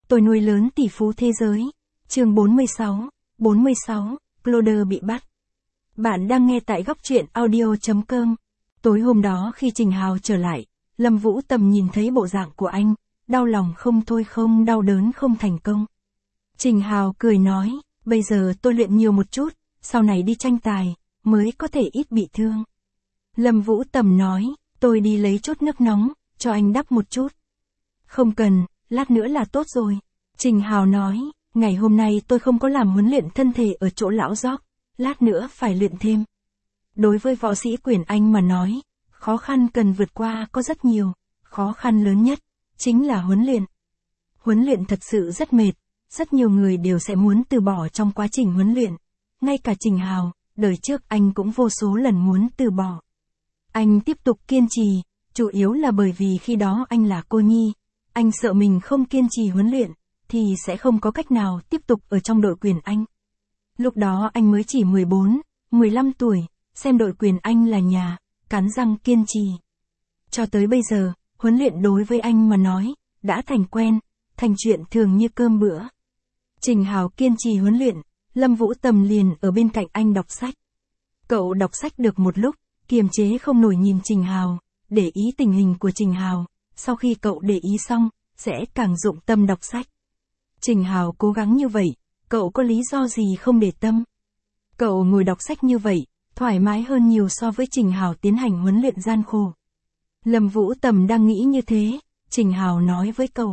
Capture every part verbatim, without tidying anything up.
Tôi nuôi lớn tỷ phú thế giới. Chương bốn mươi sáu, bốn mươi sáu, Cloder bị bắt. Bạn đang nghe tại góc truyện audio chấm com. Tối hôm đó khi Trình Hào trở lại, Lâm Vũ Tầm nhìn thấy bộ dạng của anh, đau lòng không thôi không đau đớn không thành công. Trình Hào cười nói, bây giờ tôi luyện nhiều một chút, sau này đi tranh tài, mới có thể ít bị thương. Lâm Vũ Tầm nói, tôi đi lấy chốt nước nóng, cho anh đắp một chút. Không cần, lát nữa là tốt rồi. Trình Hào nói, ngày hôm nay tôi không có làm huấn luyện thân thể ở chỗ lão Gióc, lát nữa phải luyện thêm. Đối với võ sĩ Quyền Anh mà nói, khó khăn cần vượt qua có rất nhiều, khó khăn lớn nhất, chính là huấn luyện. Huấn luyện thật sự rất mệt, rất nhiều người đều sẽ muốn từ bỏ trong quá trình huấn luyện. Ngay cả Trình Hào, đời trước anh cũng vô số lần muốn từ bỏ. Anh tiếp tục kiên trì, chủ yếu là bởi vì khi đó anh là cô nhi, anh sợ mình không kiên trì huấn luyện, thì sẽ không có cách nào tiếp tục ở trong đội Quyền Anh. Lúc đó anh mới chỉ mười bốn, mười lăm tuổi, xem đội Quyền Anh là nhà, cắn răng kiên trì. Cho tới bây giờ, huấn luyện đối với anh mà nói, đã thành quen, thành chuyện thường như cơm bữa. Trình Hào kiên trì huấn luyện, Lâm Vũ Tầm liền ở bên cạnh anh đọc sách. Cậu đọc sách được một lúc, kiềm chế không nổi nhìn Trình Hào, để ý tình hình của Trình Hào, sau khi cậu để ý xong, sẽ càng dụng tâm đọc sách. Trình Hào cố gắng như vậy, cậu có lý do gì không để tâm? Cậu ngồi đọc sách như vậy, thoải mái hơn nhiều so với Trình Hào tiến hành huấn luyện gian khổ. Lâm Vũ Tầm đang nghĩ như thế, Trình Hào nói với cậu.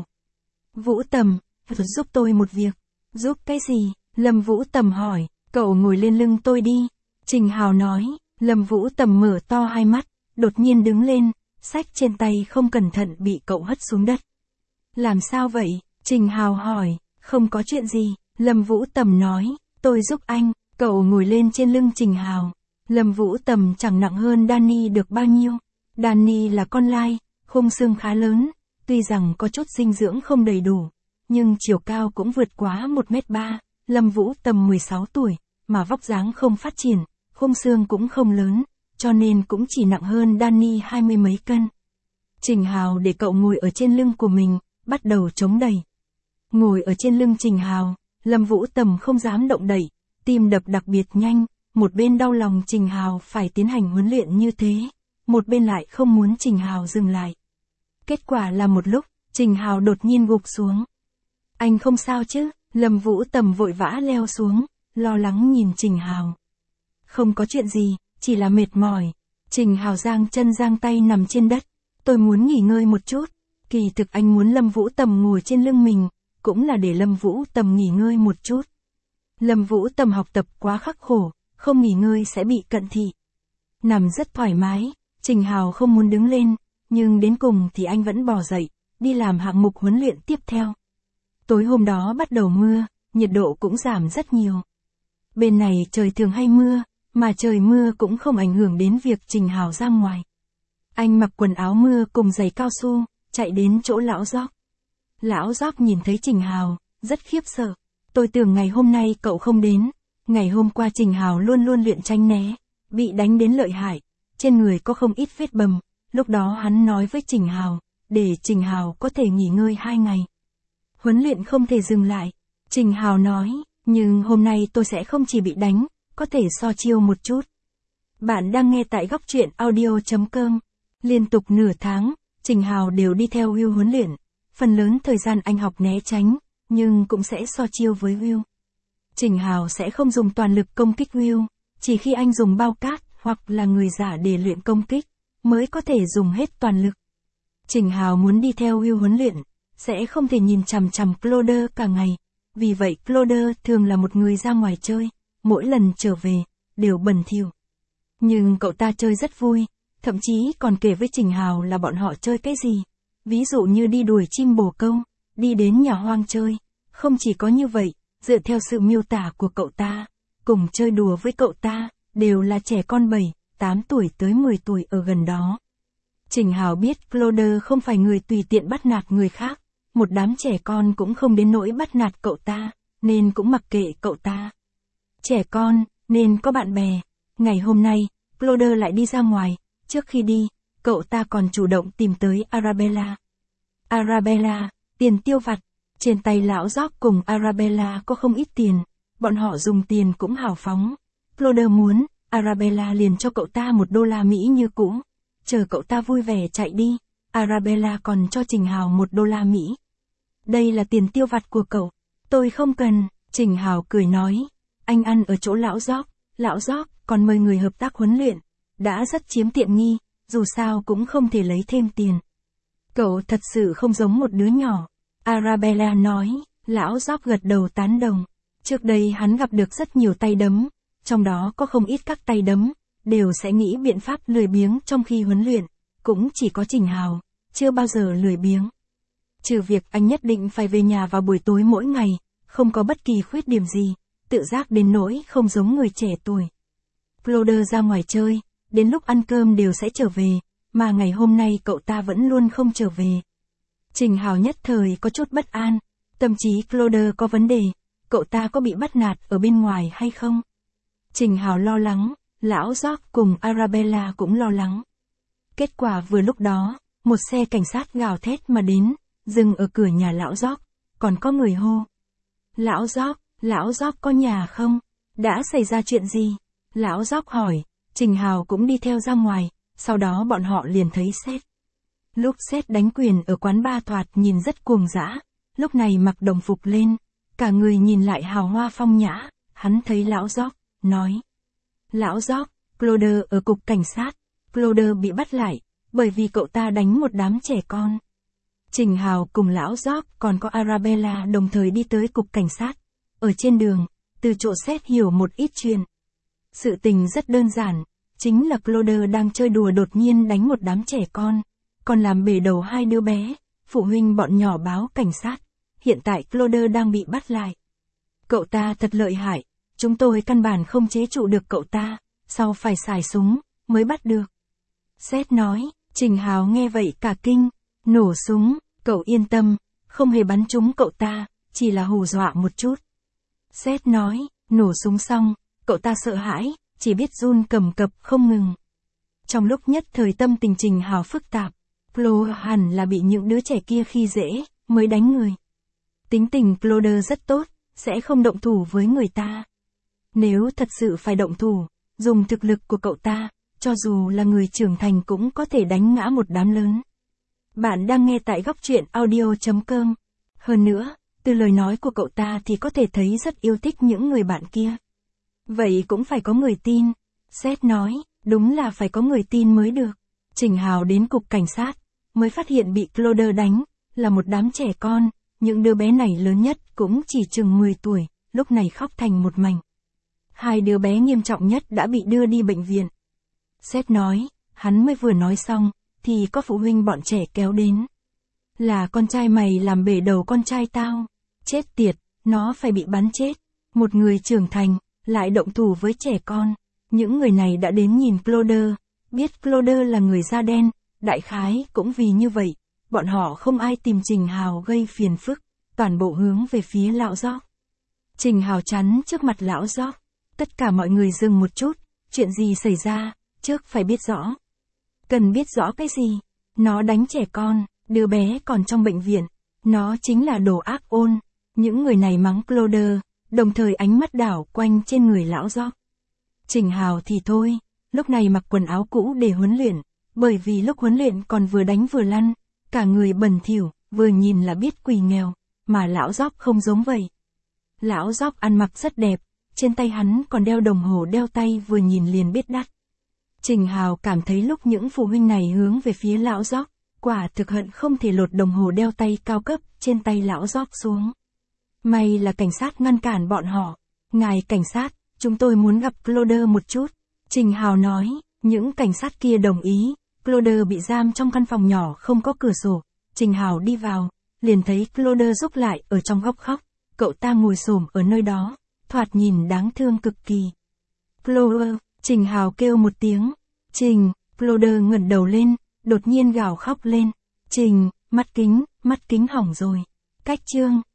Vũ Tầm, giúp tôi một việc. Giúp cái gì? Lâm Vũ Tầm hỏi, cậu ngồi lên lưng tôi đi. Trình Hào nói, Lâm Vũ Tầm mở to hai mắt, đột nhiên đứng lên, sách trên tay không cẩn thận bị cậu hất xuống đất. Làm sao vậy? Trình Hào hỏi, không có chuyện gì, Lâm Vũ Tầm nói, tôi giúp anh. Cậu ngồi lên trên lưng Trình Hào. Lâm Vũ Tầm chẳng nặng hơn Danny được bao nhiêu. Danny là con lai, khung xương khá lớn, tuy rằng có chút dinh dưỡng không đầy đủ, nhưng chiều cao cũng vượt quá một mét ba. Lâm Vũ Tầm mười sáu tuổi, mà vóc dáng không phát triển, khung xương cũng không lớn, cho nên cũng chỉ nặng hơn Danny hai mươi mấy cân. Trình Hào để cậu ngồi ở trên lưng của mình, bắt đầu chống đẩy. Ngồi ở trên lưng Trình Hào, Lâm Vũ Tầm không dám động đậy, tim đập đặc biệt nhanh, một bên đau lòng Trình Hào phải tiến hành huấn luyện như thế, một bên lại không muốn Trình Hào dừng lại. Kết quả là một lúc, Trình Hào đột nhiên gục xuống. Anh không sao chứ? Lâm Vũ Tầm vội vã leo xuống, lo lắng nhìn Trình Hào. Không có chuyện gì, chỉ là mệt mỏi. Trình Hào giang chân giang tay nằm trên đất. Tôi muốn nghỉ ngơi một chút. Kỳ thực anh muốn Lâm Vũ Tầm ngồi trên lưng mình, cũng là để Lâm Vũ Tầm nghỉ ngơi một chút. Lâm Vũ Tầm học tập quá khắc khổ, không nghỉ ngơi sẽ bị cận thị. Nằm rất thoải mái, Trình Hào không muốn đứng lên, nhưng đến cùng thì anh vẫn bò dậy, đi làm hạng mục huấn luyện tiếp theo. Tối hôm đó bắt đầu mưa, nhiệt độ cũng giảm rất nhiều. Bên này trời thường hay mưa, mà trời mưa cũng không ảnh hưởng đến việc Trình Hào ra ngoài. Anh mặc quần áo mưa cùng giày cao su, chạy đến chỗ lão Gióc. Lão Gióc nhìn thấy Trình Hào, rất khiếp sợ. Tôi tưởng ngày hôm nay cậu không đến, ngày hôm qua Trình Hào luôn luôn luyện tránh né, bị đánh đến lợi hại, trên người có không ít vết bầm. Lúc đó hắn nói với Trình Hào, để Trình Hào có thể nghỉ ngơi hai ngày. Huấn luyện không thể dừng lại. Trình Hào nói, nhưng hôm nay tôi sẽ không chỉ bị đánh, có thể so chiêu một chút. Bạn đang nghe tại góc truyện audio chấm com. Liên tục nửa tháng, Trình Hào đều đi theo Will huấn luyện. Phần lớn thời gian anh học né tránh, nhưng cũng sẽ so chiêu với Will. Trình Hào sẽ không dùng toàn lực công kích Will, chỉ khi anh dùng bao cát hoặc là người giả để luyện công kích, mới có thể dùng hết toàn lực. Trình Hào muốn đi theo Will huấn luyện, sẽ không thể nhìn chằm chằm Cloder cả ngày. Vì vậy Cloder thường là một người ra ngoài chơi, mỗi lần trở về, đều bẩn thỉu. Nhưng cậu ta chơi rất vui, thậm chí còn kể với Trình Hào là bọn họ chơi cái gì. Ví dụ như đi đuổi chim bồ câu, đi đến nhà hoang chơi. Không chỉ có như vậy, dựa theo sự miêu tả của cậu ta, cùng chơi đùa với cậu ta, đều là trẻ con bảy, tám tuổi tới mười tuổi ở gần đó. Trình Hào biết Cloder không phải người tùy tiện bắt nạt người khác, một đám trẻ con cũng không đến nỗi bắt nạt cậu ta, nên cũng mặc kệ cậu ta. Trẻ con, nên có bạn bè. Ngày hôm nay, Cloder lại đi ra ngoài, trước khi đi, cậu ta còn chủ động tìm tới Arabella. Arabella, tiền tiêu vặt. Trên tay lão George cùng Arabella có không ít tiền, bọn họ dùng tiền cũng hào phóng. Cloder muốn, Arabella liền cho cậu ta một đô la Mỹ như cũ. Chờ cậu ta vui vẻ chạy đi, Arabella còn cho Trình Hào một đô la Mỹ. Đây là tiền tiêu vặt của cậu. Tôi không cần, Trình Hào cười nói. Anh ăn ở chỗ lão George, lão George còn mời người hợp tác huấn luyện. Đã rất chiếm tiện nghi, dù sao cũng không thể lấy thêm tiền. Cậu thật sự không giống một đứa nhỏ. Arabella nói, lão George gật đầu tán đồng. Trước đây hắn gặp được rất nhiều tay đấm, trong đó có không ít các tay đấm, đều sẽ nghĩ biện pháp lười biếng trong khi huấn luyện. Cũng chỉ có Trình Hào, chưa bao giờ lười biếng. Trừ việc anh nhất định phải về nhà vào buổi tối mỗi ngày, không có bất kỳ khuyết điểm gì, tự giác đến nỗi không giống người trẻ tuổi. Cloder ra ngoài chơi, đến lúc ăn cơm đều sẽ trở về, mà ngày hôm nay cậu ta vẫn luôn không trở về. Trình Hào nhất thời có chút bất an, tâm trí Cloder có vấn đề, cậu ta có bị bắt nạt ở bên ngoài hay không? Trình Hào lo lắng, lão George cùng Arabella cũng lo lắng. Kết quả vừa lúc đó, một xe cảnh sát gào thét mà đến, dừng ở cửa nhà lão George, còn có người hô. Lão George, lão George có nhà không? Đã xảy ra chuyện gì? Lão George hỏi, Trình Hào cũng đi theo ra ngoài, sau đó bọn họ liền thấy Seth. Lúc Seth đánh quyền ở quán bar thoạt nhìn rất cuồng dã, lúc này mặc đồng phục lên, cả người nhìn lại hào hoa phong nhã, hắn thấy lão George, nói. Lão George, Cloder ở cục cảnh sát, Cloder bị bắt lại, bởi vì cậu ta đánh một đám trẻ con. Trình Hào cùng lão George còn có Arabella đồng thời đi tới cục cảnh sát. Ở trên đường, từ chỗ Seth hiểu một ít chuyện. Sự tình rất đơn giản, chính là Cloder đang chơi đùa đột nhiên đánh một đám trẻ con, còn làm bể đầu hai đứa bé, phụ huynh bọn nhỏ báo cảnh sát. Hiện tại Cloder đang bị bắt lại. Cậu ta thật lợi hại, chúng tôi căn bản không chế trụ được cậu ta, sau phải xài súng, mới bắt được. Seth nói, Trình Hào nghe vậy cả kinh, nổ súng, cậu yên tâm, không hề bắn trúng cậu ta, chỉ là hù dọa một chút. Seth nói, nổ súng xong, cậu ta sợ hãi, chỉ biết run cầm cập không ngừng. Trong lúc nhất thời tâm tình Trình Hào phức tạp, Cloder hẳn là bị những đứa trẻ kia khi dễ, mới đánh người. Tính tình Cloder rất tốt, sẽ không động thủ với người ta. Nếu thật sự phải động thủ, dùng thực lực của cậu ta, cho dù là người trưởng thành cũng có thể đánh ngã một đám lớn. Bạn đang nghe tại góc truyện audio chấm com. Hơn nữa, từ lời nói của cậu ta thì có thể thấy rất yêu thích những người bạn kia. Vậy cũng phải có người tin. Seth nói, đúng là phải có người tin mới được. Trình Hào đến cục cảnh sát, mới phát hiện bị Cloder đánh, là một đám trẻ con, những đứa bé này lớn nhất cũng chỉ chừng mười tuổi, lúc này khóc thành một mảnh. Hai đứa bé nghiêm trọng nhất đã bị đưa đi bệnh viện. Seth nói, hắn mới vừa nói xong, thì có phụ huynh bọn trẻ kéo đến. Là con trai mày làm bể đầu con trai tao. Chết tiệt, nó phải bị bắn chết. Một người trưởng thành, lại động thủ với trẻ con. Những người này đã đến nhìn Cloder, biết Cloder là người da đen, đại khái cũng vì như vậy, bọn họ không ai tìm Trình Hào gây phiền phức, toàn bộ hướng về phía lão George. Trình Hào chắn trước mặt lão George, tất cả mọi người dừng một chút, chuyện gì xảy ra, trước phải biết rõ. Cần biết rõ cái gì? Nó đánh trẻ con, đứa bé còn trong bệnh viện, nó chính là đồ ác ôn. Những người này mắng Cloder, đồng thời ánh mắt đảo quanh trên người lão George. Trình Hào thì thôi, lúc này mặc quần áo cũ để huấn luyện, bởi vì lúc huấn luyện còn vừa đánh vừa lăn, cả người bẩn thỉu, vừa nhìn là biết quỳ nghèo, mà lão George không giống vậy. Lão George ăn mặc rất đẹp, trên tay hắn còn đeo đồng hồ đeo tay vừa nhìn liền biết đắt. Trình Hào cảm thấy lúc những phụ huynh này hướng về phía lão George, quả thực hận không thể lột đồng hồ đeo tay cao cấp trên tay lão George xuống. May là cảnh sát ngăn cản bọn họ. Ngài cảnh sát, chúng tôi muốn gặp Cloder một chút. Trình Hào nói, những cảnh sát kia đồng ý. Cloder bị giam trong căn phòng nhỏ không có cửa sổ. Trình Hào đi vào, liền thấy Cloder rúc lại ở trong góc khóc. Cậu ta ngồi xổm ở nơi đó, thoạt nhìn đáng thương cực kỳ. Cloder, Trình Hào kêu một tiếng. Trình, Cloder ngẩng đầu lên, đột nhiên gào khóc lên. Trình, mắt kính, mắt kính hỏng rồi. Cách chương.